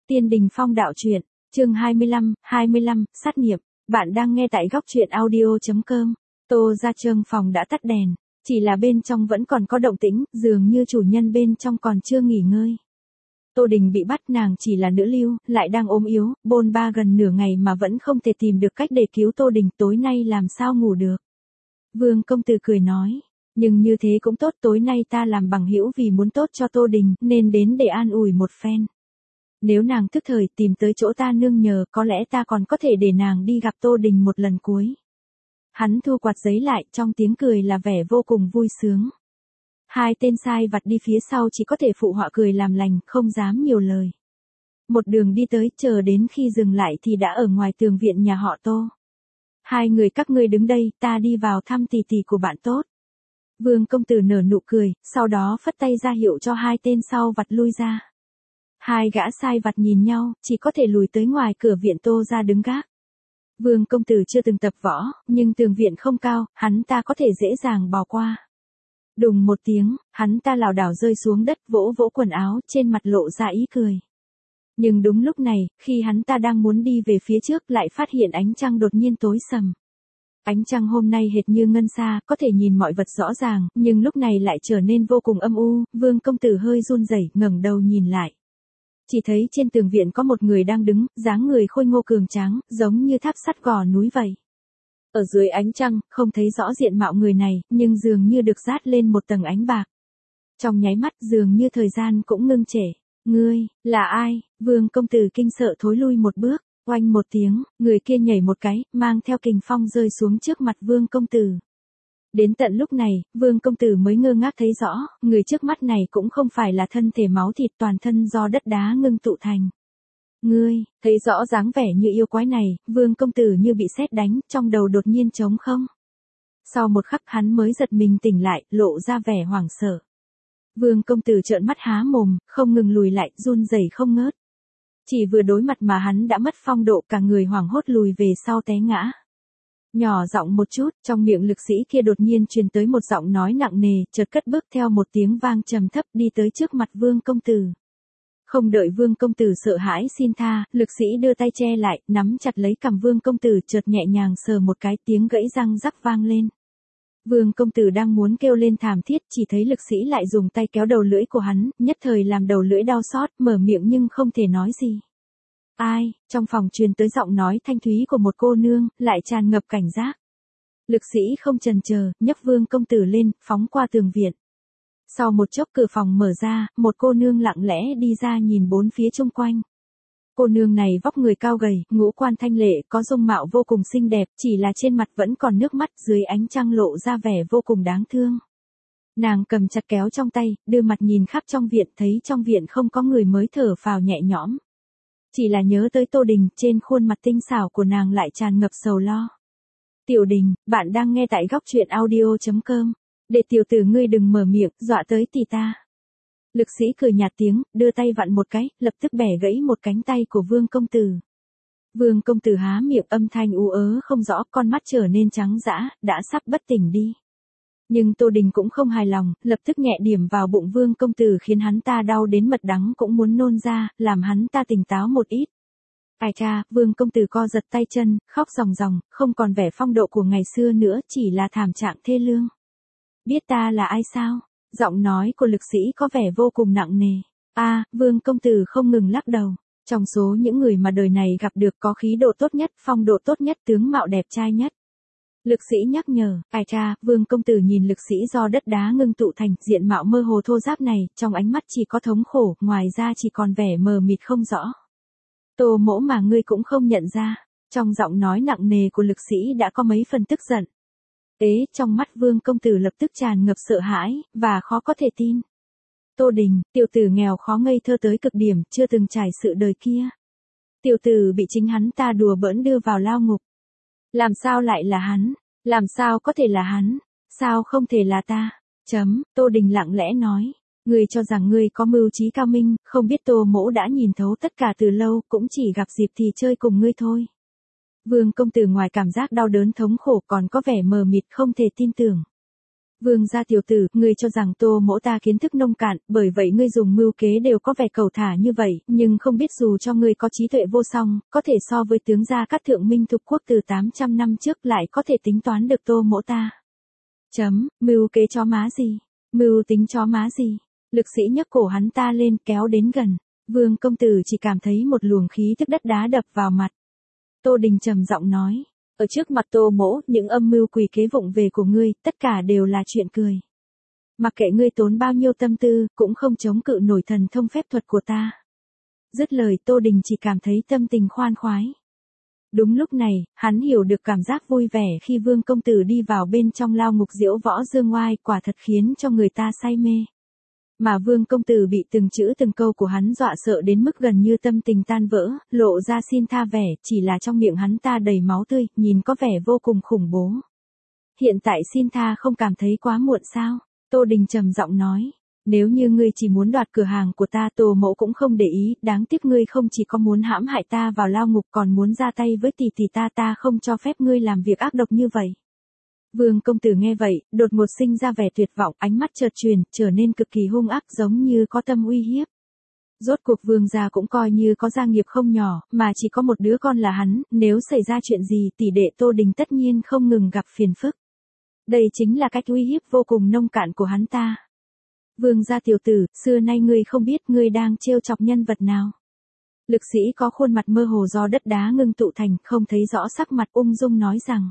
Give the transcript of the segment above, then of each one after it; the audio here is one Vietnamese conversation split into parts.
Tiên Đình Phong đạo truyện, chương 25, sát nghiệp. Bạn đang nghe tại góc truyện audio.com. Tô Gia Trương phòng đã tắt đèn, chỉ là bên trong vẫn còn có động tĩnh, dường như chủ nhân bên trong còn chưa nghỉ ngơi. Tô Đình bị bắt, nàng chỉ là nữ lưu, lại đang ốm yếu, bôn ba gần nửa ngày mà vẫn không thể tìm được cách để cứu Tô Đình, tối nay làm sao ngủ được. Vương công tử cười nói, nhưng như thế cũng tốt, tối nay ta làm bằng hữu vì muốn tốt cho Tô Đình, nên đến để an ủi một phen. Nếu nàng thức thời tìm tới chỗ ta nương nhờ, có lẽ ta còn có thể để nàng đi gặp Tô Đình một lần cuối. Hắn thu quạt giấy lại, trong tiếng cười là vẻ vô cùng vui sướng. Hai tên sai vặt đi phía sau chỉ có thể phụ họa cười làm lành, không dám nhiều lời. Một đường đi tới, chờ đến khi dừng lại thì đã ở ngoài tường viện nhà họ Tô. Hai người các ngươi đứng đây, ta đi vào thăm tỷ tỷ của bạn tốt. Vương công tử nở nụ cười, sau đó phất tay ra hiệu cho hai tên sau vặt lui ra. Hai gã sai vặt nhìn nhau, chỉ có thể lùi tới ngoài cửa viện Tô ra đứng gác. Vương công tử chưa từng tập võ, nhưng tường viện không cao, hắn ta có thể dễ dàng bò qua. Đùng một tiếng, hắn ta lảo đảo rơi xuống đất, vỗ vỗ quần áo, trên mặt lộ ra ý cười. Nhưng đúng lúc này, khi hắn ta đang muốn đi về phía trước lại phát hiện ánh trăng đột nhiên tối sầm. Ánh trăng hôm nay hệt như ngân xa, có thể nhìn mọi vật rõ ràng, nhưng lúc này lại trở nên vô cùng âm u. Vương công tử hơi run rẩy, ngẩng đầu nhìn lại. Chỉ thấy trên tường viện có một người đang đứng, dáng người khôi ngô cường tráng, giống như tháp sắt gò núi vậy. Ở dưới ánh trăng, không thấy rõ diện mạo người này, nhưng dường như được dát lên một tầng ánh bạc. Trong nháy mắt dường như thời gian cũng ngưng trệ. Ngươi, là ai? Vương công tử kinh sợ thối lui một bước, oanh một tiếng, người kia nhảy một cái, mang theo kình phong rơi xuống trước mặt vương công tử. Đến tận lúc này, vương công tử mới ngơ ngác thấy rõ, người trước mắt này cũng không phải là thân thể máu thịt, toàn thân do đất đá ngưng tụ thành. Ngươi, thấy rõ dáng vẻ như yêu quái này, vương công tử như bị sét đánh, trong đầu đột nhiên trống không. Sau một khắc hắn mới giật mình tỉnh lại, lộ ra vẻ hoảng sợ. Vương công tử trợn mắt há mồm, không ngừng lùi lại, run rẩy không ngớt. Chỉ vừa đối mặt mà hắn đã mất phong độ, cả người hoảng hốt lùi về sau té ngã. Nhỏ giọng một chút, trong miệng lực sĩ kia đột nhiên truyền tới một giọng nói nặng nề, chợt cất bước theo một tiếng vang trầm thấp đi tới trước mặt vương công tử. Không đợi vương công tử sợ hãi xin tha, lực sĩ đưa tay che lại, nắm chặt lấy cằm vương công tử, chợt nhẹ nhàng sờ một cái, tiếng gãy răng rắc vang lên. Vương công tử đang muốn kêu lên thảm thiết, chỉ thấy lực sĩ lại dùng tay kéo đầu lưỡi của hắn, nhất thời làm đầu lưỡi đau xót, mở miệng nhưng không thể nói gì. Ai? Trong phòng truyền tới giọng nói thanh thúy của một cô nương, lại tràn ngập cảnh giác. Lực sĩ không chần chờ, nhấc vương công tử lên, phóng qua tường viện. Sau một chốc cửa phòng mở ra, một cô nương lặng lẽ đi ra nhìn bốn phía xung quanh. Cô nương này vóc người cao gầy, ngũ quan thanh lệ, có dung mạo vô cùng xinh đẹp, chỉ là trên mặt vẫn còn nước mắt, dưới ánh trăng lộ ra vẻ vô cùng đáng thương. Nàng cầm chặt kéo trong tay, đưa mặt nhìn khắp trong viện, thấy trong viện không có người mới thở phào nhẹ nhõm. Chỉ là nhớ tới Tô Đình, trên khuôn mặt tinh xảo của nàng lại tràn ngập sầu lo. Tiểu Đình, bạn đang nghe tại góc truyện audio.com. Để tiểu tử ngươi đừng mở miệng, dọa tới tỷ ta. Lực sĩ cười nhạt tiếng, đưa tay vặn một cái, lập tức bẻ gãy một cánh tay của vương công tử. Vương công tử há miệng, âm thanh ú ớ không rõ, con mắt trở nên trắng dã, đã sắp bất tỉnh đi. Nhưng Tô Đình cũng không hài lòng, lập tức nhẹ điểm vào bụng vương công tử khiến hắn ta đau đến mật đắng cũng muốn nôn ra, làm hắn ta tỉnh táo một ít. Ai cha, vương công tử co giật tay chân, khóc ròng ròng, không còn vẻ phong độ của ngày xưa nữa, chỉ là thảm trạng thê lương. Biết ta là ai sao? Giọng nói của lực sĩ có vẻ vô cùng nặng nề. Vương công tử không ngừng lắc đầu. Trong số những người mà đời này gặp được có khí độ tốt nhất, phong độ tốt nhất, tướng mạo đẹp trai nhất. Lực sĩ nhắc nhở, ai cha, vương công tử nhìn lực sĩ do đất đá ngưng tụ thành, diện mạo mơ hồ thô ráp này, trong ánh mắt chỉ có thống khổ, ngoài ra chỉ còn vẻ mờ mịt không rõ. Tô mỗ mà ngươi cũng không nhận ra, trong giọng nói nặng nề của lực sĩ đã có mấy phần tức giận. Trong mắt vương công tử lập tức tràn ngập sợ hãi, và khó có thể tin. Tô Đình, tiểu tử nghèo khó ngây thơ tới cực điểm, chưa từng trải sự đời kia. Tiểu tử bị chính hắn ta đùa bỡn đưa vào lao ngục. Làm sao lại là hắn? Làm sao có thể là hắn? Sao không thể là ta? Tô Đình lặng lẽ nói. Ngươi cho rằng ngươi có mưu trí cao minh, không biết Tô mỗ đã nhìn thấu tất cả từ lâu, cũng chỉ gặp dịp thì chơi cùng ngươi thôi. Vương công tử ngoài cảm giác đau đớn thống khổ còn có vẻ mờ mịt không thể tin tưởng. Vương gia tiểu tử, ngươi cho rằng Tô mỗ ta kiến thức nông cạn, bởi vậy ngươi dùng mưu kế đều có vẻ cầu thả như vậy, nhưng không biết dù cho ngươi có trí tuệ vô song, có thể so với tướng gia Cát Thượng Minh Thục Quốc từ 800 năm trước lại có thể tính toán được Tô mỗ ta. Mưu kế chó má gì? Mưu tính chó má gì? Lực sĩ nhấc cổ hắn ta lên kéo đến gần. Vương công tử chỉ cảm thấy một luồng khí tức đất đá đập vào mặt. Tô Đình trầm giọng nói. Ở trước mặt Tô mỗ, những âm mưu quỷ kế vụng về của ngươi, tất cả đều là chuyện cười. Mặc kệ ngươi tốn bao nhiêu tâm tư, cũng không chống cự nổi thần thông phép thuật của ta. Dứt lời Tô Đình chỉ cảm thấy tâm tình khoan khoái. Đúng lúc này, hắn hiểu được cảm giác vui vẻ khi Vương công tử đi vào bên trong lao ngục diễu võ dương oai, quả thật khiến cho người ta say mê. Mà Vương công tử bị từng chữ từng câu của hắn dọa sợ đến mức gần như tâm tình tan vỡ, lộ ra xin tha vẻ, chỉ là trong miệng hắn ta đầy máu tươi, nhìn có vẻ vô cùng khủng bố. Hiện tại xin tha không cảm thấy quá muộn sao? Tô Đình trầm giọng nói. Nếu như ngươi chỉ muốn đoạt cửa hàng của ta, Tô mỗ cũng không để ý, đáng tiếc ngươi không chỉ có muốn hãm hại ta vào lao ngục còn muốn ra tay với tỷ tỷ ta không cho phép ngươi làm việc ác độc như vậy. Vương công tử nghe vậy, đột ngột sinh ra vẻ tuyệt vọng, ánh mắt chợt chuyển, trở nên cực kỳ hung ác giống như có tâm uy hiếp. Rốt cuộc Vương gia cũng coi như có gia nghiệp không nhỏ, mà chỉ có một đứa con là hắn, nếu xảy ra chuyện gì tỷ đệ Tô Đình tất nhiên không ngừng gặp phiền phức. Đây chính là cách uy hiếp vô cùng nông cạn của hắn ta. Vương gia tiểu tử, xưa nay ngươi không biết ngươi đang trêu chọc nhân vật nào. Lực sĩ có khuôn mặt mơ hồ do đất đá ngưng tụ thành, không thấy rõ sắc mặt, ung dung nói rằng.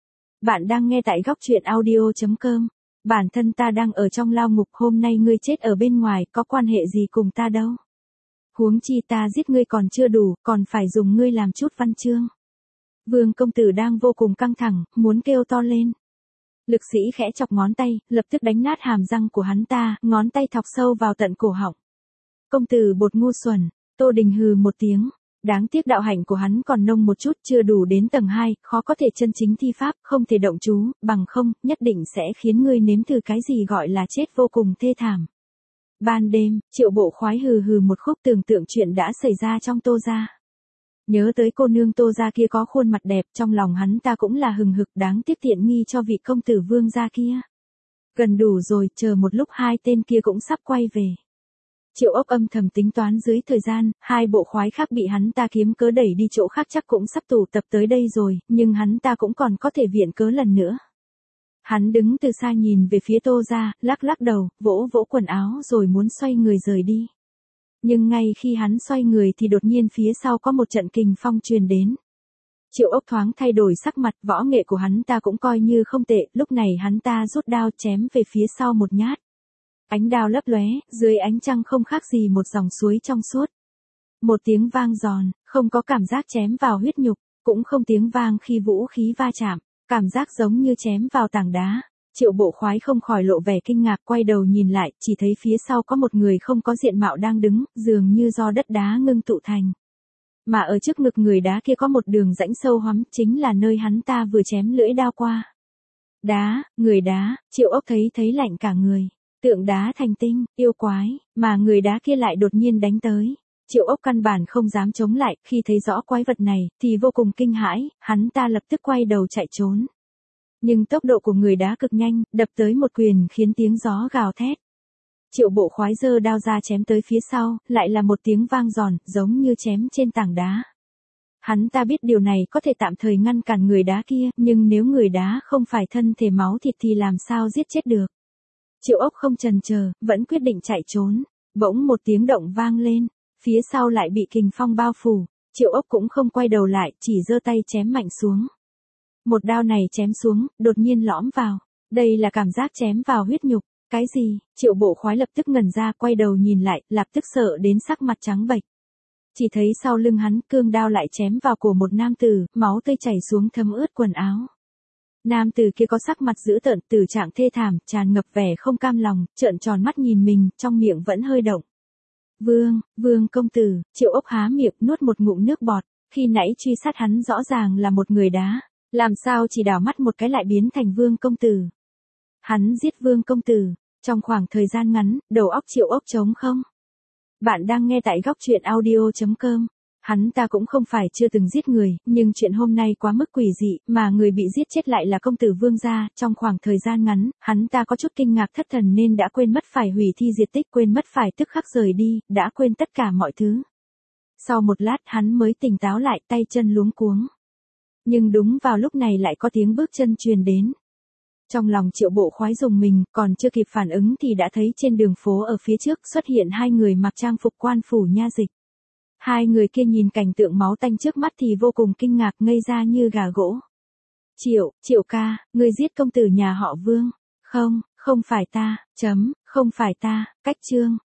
Bạn đang nghe tại góc truyện audio.com. Bản thân ta đang ở trong lao ngục, hôm nay ngươi chết ở bên ngoài, có quan hệ gì cùng ta đâu. Huống chi ta giết ngươi còn chưa đủ, còn phải dùng ngươi làm chút văn chương. Vương công tử đang vô cùng căng thẳng, muốn kêu to lên. Lực sĩ khẽ chọc ngón tay, lập tức đánh nát hàm răng của hắn ta, ngón tay thọc sâu vào tận cổ họng. Công tử bột ngu xuẩn, Tô Đình hừ một tiếng. Đáng tiếc đạo hạnh của hắn còn nông một chút, chưa đủ đến tầng 2, khó có thể chân chính thi pháp, không thể động chú, bằng không, nhất định sẽ khiến ngươi nếm thử cái gì gọi là chết vô cùng thê thảm. Ban đêm, Triệu Bộ Khoái hừ hừ một khúc tưởng tượng chuyện đã xảy ra trong Tô gia. Nhớ tới cô nương Tô gia kia có khuôn mặt đẹp, trong lòng hắn ta cũng là hừng hực, đáng tiếc tiện nghi cho vị công tử Vương gia kia. Gần đủ rồi, chờ một lúc hai tên kia cũng sắp quay về. Triệu Ốc âm thầm tính toán dưới thời gian, hai bộ khoái khác bị hắn ta kiếm cớ đẩy đi chỗ khác chắc cũng sắp tụ tập tới đây rồi, nhưng hắn ta cũng còn có thể viện cớ lần nữa. Hắn đứng từ xa nhìn về phía Tô gia, lắc lắc đầu, vỗ vỗ quần áo rồi muốn xoay người rời đi. Nhưng ngay khi hắn xoay người thì đột nhiên phía sau có một trận kình phong truyền đến. Triệu Ốc thoáng thay đổi sắc mặt, võ nghệ của hắn ta cũng coi như không tệ, lúc này hắn ta rút đao chém về phía sau một nhát. Ánh đao lấp lóe, dưới ánh trăng không khác gì một dòng suối trong suốt. Một tiếng vang giòn, không có cảm giác chém vào huyết nhục, cũng không tiếng vang khi vũ khí va chạm, cảm giác giống như chém vào tảng đá. Triệu Bộ Khoái không khỏi lộ vẻ kinh ngạc, quay đầu nhìn lại, chỉ thấy phía sau có một người không có diện mạo đang đứng, dường như do đất đá ngưng tụ thành. Mà ở trước ngực người đá kia có một đường rãnh sâu hoắm, chính là nơi hắn ta vừa chém lưỡi đao qua. Người đá, Triệu Ốc thấy lạnh cả người. Tượng đá thành tinh, yêu quái, mà người đá kia lại đột nhiên đánh tới. Triệu Ốc căn bản không dám chống lại, khi thấy rõ quái vật này, thì vô cùng kinh hãi, hắn ta lập tức quay đầu chạy trốn. Nhưng tốc độ của người đá cực nhanh, đập tới một quyền khiến tiếng gió gào thét. Triệu Bộ Khoái giơ đao ra chém tới phía sau, lại là một tiếng vang giòn, giống như chém trên tảng đá. Hắn ta biết điều này có thể tạm thời ngăn cản người đá kia, nhưng nếu người đá không phải thân thể máu thịt thì làm sao giết chết được. Triệu Ốc không chần chờ, vẫn quyết định chạy trốn. Bỗng một tiếng động vang lên, phía sau lại bị kình phong bao phủ. Triệu Ốc cũng không quay đầu lại, chỉ giơ tay chém mạnh xuống. Một đao này chém xuống, đột nhiên lõm vào. Đây là cảm giác chém vào huyết nhục. Cái gì? Triệu Bộ Khoái lập tức ngẩn ra, quay đầu nhìn lại, lập tức sợ đến sắc mặt trắng bệch. Chỉ thấy sau lưng hắn, cương đao lại chém vào cổ một nam tử, máu tươi chảy xuống thấm ướt quần áo. Nam tử kia có sắc mặt dữ tợn, tử trạng thê thảm, tràn ngập vẻ không cam lòng, trợn tròn mắt nhìn mình, trong miệng vẫn hơi động. Vương công tử, Triệu Ốc há miệng nuốt một ngụm nước bọt, khi nãy truy sát hắn rõ ràng là một người đá, làm sao chỉ đảo mắt một cái lại biến thành Vương công tử. Hắn giết Vương công tử, trong khoảng thời gian ngắn, đầu óc Triệu Ốc trống không. Bạn đang nghe tại góc truyện audio.com. Hắn ta cũng không phải chưa từng giết người, nhưng chuyện hôm nay quá mức quỷ dị, mà người bị giết chết lại là công tử Vương gia, trong khoảng thời gian ngắn, hắn ta có chút kinh ngạc thất thần nên đã quên mất phải hủy thi diệt tích, quên mất phải tức khắc rời đi, đã quên tất cả mọi thứ. Sau một lát hắn mới tỉnh táo lại, tay chân luống cuống. Nhưng đúng vào lúc này lại có tiếng bước chân truyền đến. Trong lòng Triệu Bộ Khoái rùng mình, còn chưa kịp phản ứng thì đã thấy trên đường phố ở phía trước xuất hiện hai người mặc trang phục quan phủ nha dịch. Hai người kia nhìn cảnh tượng máu tanh trước mắt thì vô cùng kinh ngạc, ngây ra như gà gỗ. Triệu ca, ngươi giết công tử nhà họ Vương. Không, không phải ta, không phải ta, cách Trương.